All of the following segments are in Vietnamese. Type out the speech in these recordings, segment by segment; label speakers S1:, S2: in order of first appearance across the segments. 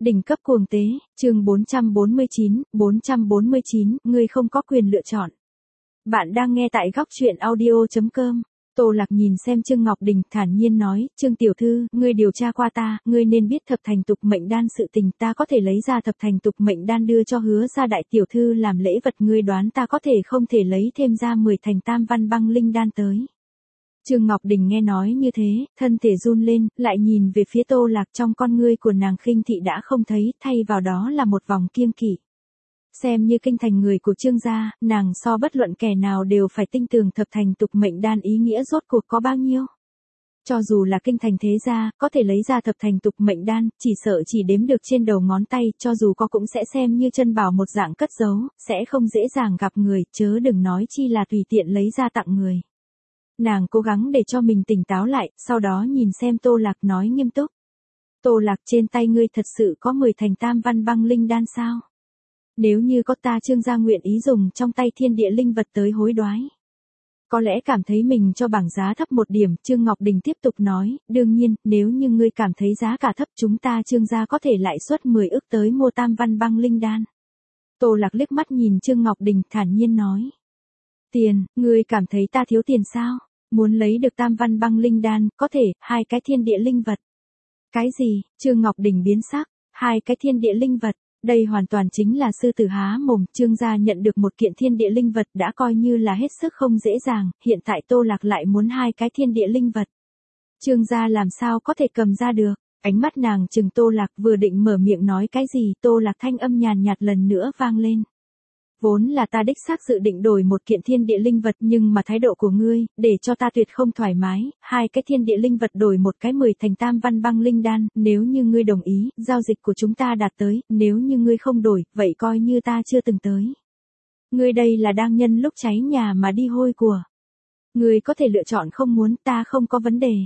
S1: Đỉnh cấp cuồng tế, chương 449, ngươi không có quyền lựa chọn. Bạn đang nghe tại góc truyện audio.com. Tô Lạc nhìn xem Trương Ngọc Đình, thản nhiên nói, Trương tiểu thư, ngươi điều tra qua ta, ngươi nên biết thập thành tục mệnh đan sự tình, ta có thể lấy ra thập thành tục mệnh đan đưa cho Hứa gia đại tiểu thư làm lễ vật, ngươi đoán ta có thể không thể lấy thêm ra 10 thành tam văn băng linh đan tới. Trương Ngọc Đình nghe nói như thế, thân thể run lên, lại nhìn về phía Tô Lạc, trong con ngươi của nàng khinh thị đã không thấy, thay vào đó là một vòng kiêng kỵ. Xem như kinh thành người của Trương gia, nàng so bất luận kẻ nào đều phải tinh tường thập thành tục mệnh đan ý nghĩa rốt cuộc có bao nhiêu. Cho dù là kinh thành thế gia, có thể lấy ra thập thành tục mệnh đan, chỉ sợ chỉ đếm được trên đầu ngón tay, cho dù có cũng sẽ xem như chân bảo một dạng cất giấu, sẽ không dễ dàng gặp người, chớ đừng nói chi là tùy tiện lấy ra tặng người. Nàng cố gắng để cho mình tỉnh táo lại, sau đó nhìn xem Tô Lạc nói nghiêm túc. Tô Lạc, trên tay ngươi thật sự có 10 thành tam văn băng linh đan sao? Nếu như có, ta Trương gia nguyện ý dùng trong tay thiên địa linh vật tới hối đoái. Có lẽ cảm thấy mình cho bảng giá thấp một điểm, Trương Ngọc Đình tiếp tục nói, đương nhiên, nếu như ngươi cảm thấy giá cả thấp, chúng ta Trương gia có thể lãi suất 10 ức tới mua tam văn băng linh đan. Tô Lạc liếc mắt nhìn Trương Ngọc Đình, thản nhiên nói. Tiền, ngươi cảm thấy ta thiếu tiền sao? Muốn lấy được tam văn băng linh đan, có thể, 2 cái thiên địa linh vật. Cái gì? Trương Ngọc Đình biến sắc, 2 cái thiên địa linh vật, đây hoàn toàn chính là sư tử há mồm, Trương gia nhận được một kiện thiên địa linh vật đã coi như là hết sức không dễ dàng, hiện tại Tô Lạc lại muốn 2 cái thiên địa linh vật. Trương gia làm sao có thể cầm ra được? Ánh mắt nàng trừng Tô Lạc, vừa định mở miệng nói cái gì, Tô Lạc thanh âm nhàn nhạt lần nữa vang lên. Vốn là ta đích xác dự định đổi một kiện thiên địa linh vật, nhưng mà thái độ của ngươi, để cho ta tuyệt không thoải mái, 2 cái thiên địa linh vật đổi một cái 10 thành tam văn băng linh đan, nếu như ngươi đồng ý, giao dịch của chúng ta đạt tới, nếu như ngươi không đổi, vậy coi như ta chưa từng tới. Ngươi đây là đang nhân lúc cháy nhà mà đi hôi của. Ngươi có thể lựa chọn không muốn, ta không có vấn đề.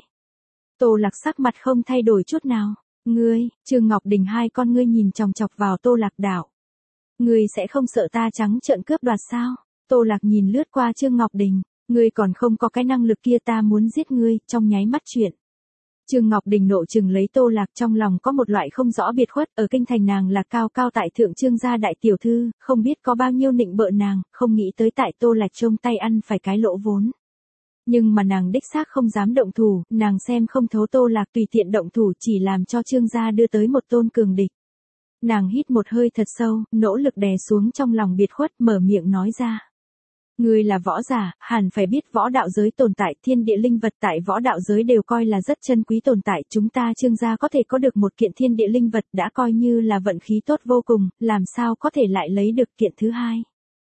S1: Tô Lạc sắc mặt không thay đổi chút nào. Ngươi, Trương Ngọc Đình hai con ngươi nhìn chòng chọc vào Tô Lạc đạo. Ngươi sẽ không sợ ta trắng trợn cướp đoạt sao? Tô Lạc nhìn lướt qua Trương Ngọc Đình, ngươi còn không có cái năng lực kia, ta muốn giết ngươi, trong nháy mắt chuyện. Trương Ngọc Đình nộ trừng lấy Tô Lạc, trong lòng có một loại không rõ biệt khuất, ở kinh thành nàng là cao cao tại thượng Trương gia đại tiểu thư, không biết có bao nhiêu nịnh bợ nàng, không nghĩ tới tại Tô Lạc trông tay ăn phải cái lỗ vốn. Nhưng mà nàng đích xác không dám động thủ, nàng xem không thấu Tô Lạc tùy tiện động thủ chỉ làm cho Trương gia đưa tới một tôn cường địch. Nàng hít một hơi thật sâu, nỗ lực đè xuống trong lòng biệt khuất, mở miệng nói ra. Ngươi là võ giả, hẳn phải biết võ đạo giới tồn tại, thiên địa linh vật tại võ đạo giới đều coi là rất chân quý tồn tại, chúng ta Trương gia có thể có được một kiện thiên địa linh vật đã coi như là vận khí tốt vô cùng, làm sao có thể lại lấy được kiện thứ hai.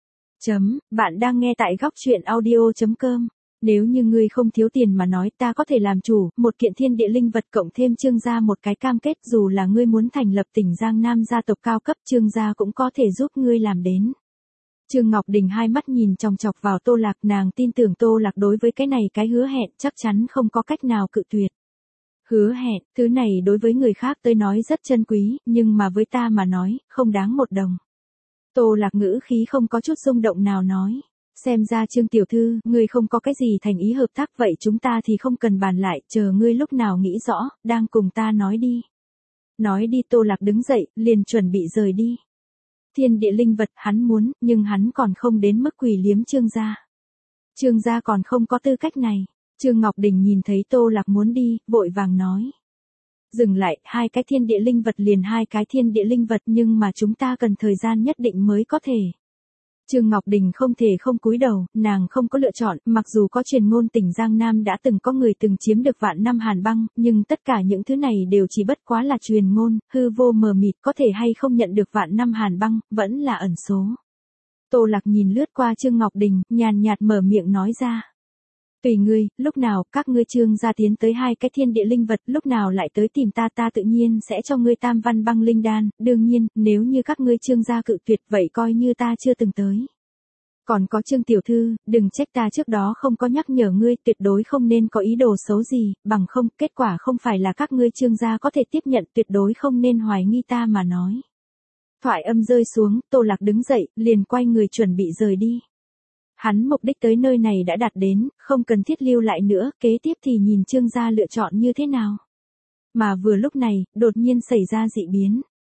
S1: Bạn đang nghe tại góc truyện audio.com. Nếu như ngươi không thiếu tiền mà nói, ta có thể làm chủ, một kiện thiên địa linh vật cộng thêm Trương gia một cái cam kết, dù là ngươi muốn thành lập tỉnh Giang Nam gia tộc cao cấp, Trương gia cũng có thể giúp ngươi làm đến. Trương Ngọc Đình hai mắt nhìn chòng chọc vào Tô Lạc, nàng tin tưởng Tô Lạc đối với cái này cái hứa hẹn chắc chắn không có cách nào cự tuyệt. Hứa hẹn, thứ này đối với người khác tới nói rất chân quý, nhưng mà với ta mà nói, không đáng một đồng. Tô Lạc ngữ khí không có chút rung động nào nói. Xem ra Trương tiểu thư, ngươi không có cái gì thành ý hợp tác, vậy chúng ta thì không cần bàn lại, chờ ngươi lúc nào nghĩ rõ, đang cùng ta nói đi. Nói đi. Tô Lạc đứng dậy, liền chuẩn bị rời đi. Thiên địa linh vật hắn muốn, nhưng hắn còn không đến mức quỳ liếm Trương gia. Trương gia còn không có tư cách này. Trương Ngọc Đình nhìn thấy Tô Lạc muốn đi, vội vàng nói. Dừng lại, 2 cái thiên địa linh vật liền 2 cái thiên địa linh vật, nhưng mà chúng ta cần thời gian nhất định mới có thể. Trương Ngọc Đình không thể không cúi đầu, nàng không có lựa chọn, mặc dù có truyền ngôn tỉnh Giang Nam đã từng có người từng chiếm được vạn năm hàn băng, nhưng tất cả những thứ này đều chỉ bất quá là truyền ngôn, hư vô mờ mịt, có thể hay không nhận được vạn năm hàn băng, vẫn là ẩn số. Tô Lạc nhìn lướt qua Trương Ngọc Đình, nhàn nhạt mở miệng nói ra. Tùy ngươi, lúc nào các ngươi Trương gia tiến tới 2 cái thiên địa linh vật, lúc nào lại tới tìm ta, ta tự nhiên sẽ cho ngươi tam văn băng linh đan, đương nhiên, nếu như các ngươi Trương gia cự tuyệt, vậy coi như ta chưa từng tới. Còn có Trương tiểu thư, đừng trách ta trước đó không có nhắc nhở ngươi, tuyệt đối không nên có ý đồ xấu gì, bằng không, kết quả không phải là các ngươi Trương gia có thể tiếp nhận, tuyệt đối không nên hoài nghi ta mà nói. Thoại âm rơi xuống, Tô Lạc đứng dậy, liền quay người chuẩn bị rời đi. Hắn mục đích tới nơi này đã đạt đến, không cần thiết lưu lại nữa, kế tiếp thì nhìn Trương gia lựa chọn như thế nào. Mà vừa lúc này, đột nhiên xảy ra dị biến.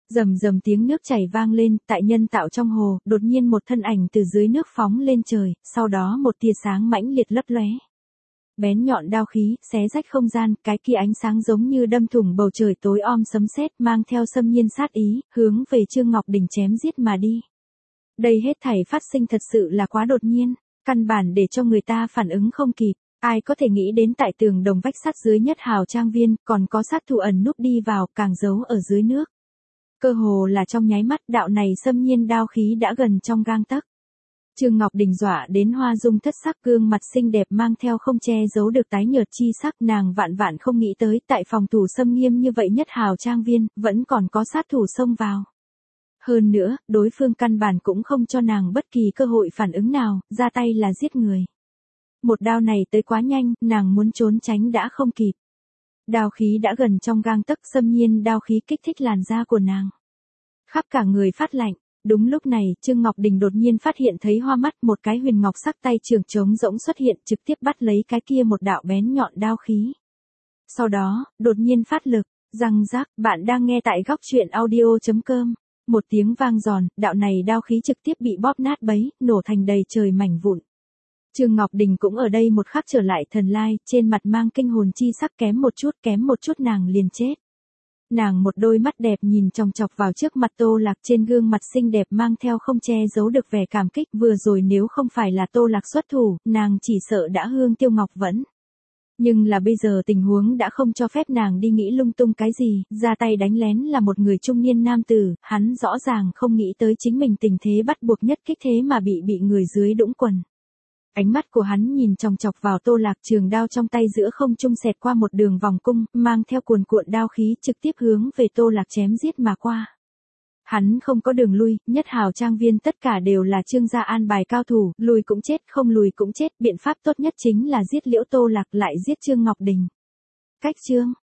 S1: Rầm rầm tiếng nước chảy vang lên, tại nhân tạo trong hồ, đột nhiên một thân ảnh từ dưới nước phóng lên trời, sau đó một tia sáng mãnh liệt lấp lóe. Bén nhọn đao khí, xé rách không gian, cái kia ánh sáng giống như đâm thủng bầu trời tối om sấm sét, mang theo xâm nhiên sát ý, hướng về Trương Ngọc Đình chém giết mà đi. Đây hết thảy phát sinh thật sự là quá đột nhiên, căn bản để cho người ta phản ứng không kịp. Ai có thể nghĩ đến tại tường đồng vách sắt dưới nhất hào trang viên, còn có sát thủ ẩn núp đi vào, càng giấu ở dưới nước. Cơ hồ là trong nháy mắt, đạo này xâm nhiên đao khí đã gần trong gang tấc. Trương Ngọc Đình dọa đến hoa dung thất sắc, gương mặt xinh đẹp mang theo không che giấu được tái nhợt chi sắc, nàng vạn vạn không nghĩ tới tại phòng thủ xâm nghiêm như vậy nhất hào trang viên, vẫn còn có sát thủ xông vào. Hơn nữa, đối phương căn bản cũng không cho nàng bất kỳ cơ hội phản ứng nào, ra tay là giết người. Một đao này tới quá nhanh, nàng muốn trốn tránh đã không kịp. Đao khí đã gần trong gang tấc, xâm nhiên đao khí kích thích làn da của nàng. Khắp cả người phát lạnh. Đúng lúc này, Trương Ngọc Đình đột nhiên phát hiện thấy hoa mắt, một cái huyền ngọc sắc tay trường trống rỗng xuất hiện, trực tiếp bắt lấy cái kia một đạo bén nhọn đao khí. Sau đó, đột nhiên phát lực, răng rác, bạn đang nghe tại góc truyện audio.com. Một tiếng vang giòn, đạo này đao khí trực tiếp bị bóp nát bấy, nổ thành đầy trời mảnh vụn. Trương Ngọc Đình cũng ở đây một khắc trở lại thần lai, trên mặt mang kinh hồn chi sắc, kém một chút nàng liền chết. Nàng một đôi mắt đẹp nhìn chòng chọc vào trước mặt Tô Lạc, trên gương mặt xinh đẹp mang theo không che giấu được vẻ cảm kích, vừa rồi nếu không phải là Tô Lạc xuất thủ, nàng chỉ sợ đã hương tiêu ngọc vẫn. Nhưng là bây giờ tình huống đã không cho phép nàng đi nghĩ lung tung cái gì, ra tay đánh lén là một người trung niên nam tử, hắn rõ ràng không nghĩ tới chính mình tình thế bắt buộc nhất kích thế mà bị người dưới đũng quần. Ánh mắt của hắn nhìn chòng chọc vào Tô Lạc, trường đao trong tay giữa không trung xẹt qua một đường vòng cung, mang theo cuồn cuộn đao khí trực tiếp hướng về Tô Lạc chém giết mà qua. Hắn không có đường lui, nhất hào trang viên tất cả đều là Trương gia an bài cao thủ, lùi cũng chết, không lùi cũng chết, biện pháp tốt nhất chính là giết Liễu Tô Lạc lại giết Trương Ngọc Đình. Cách chương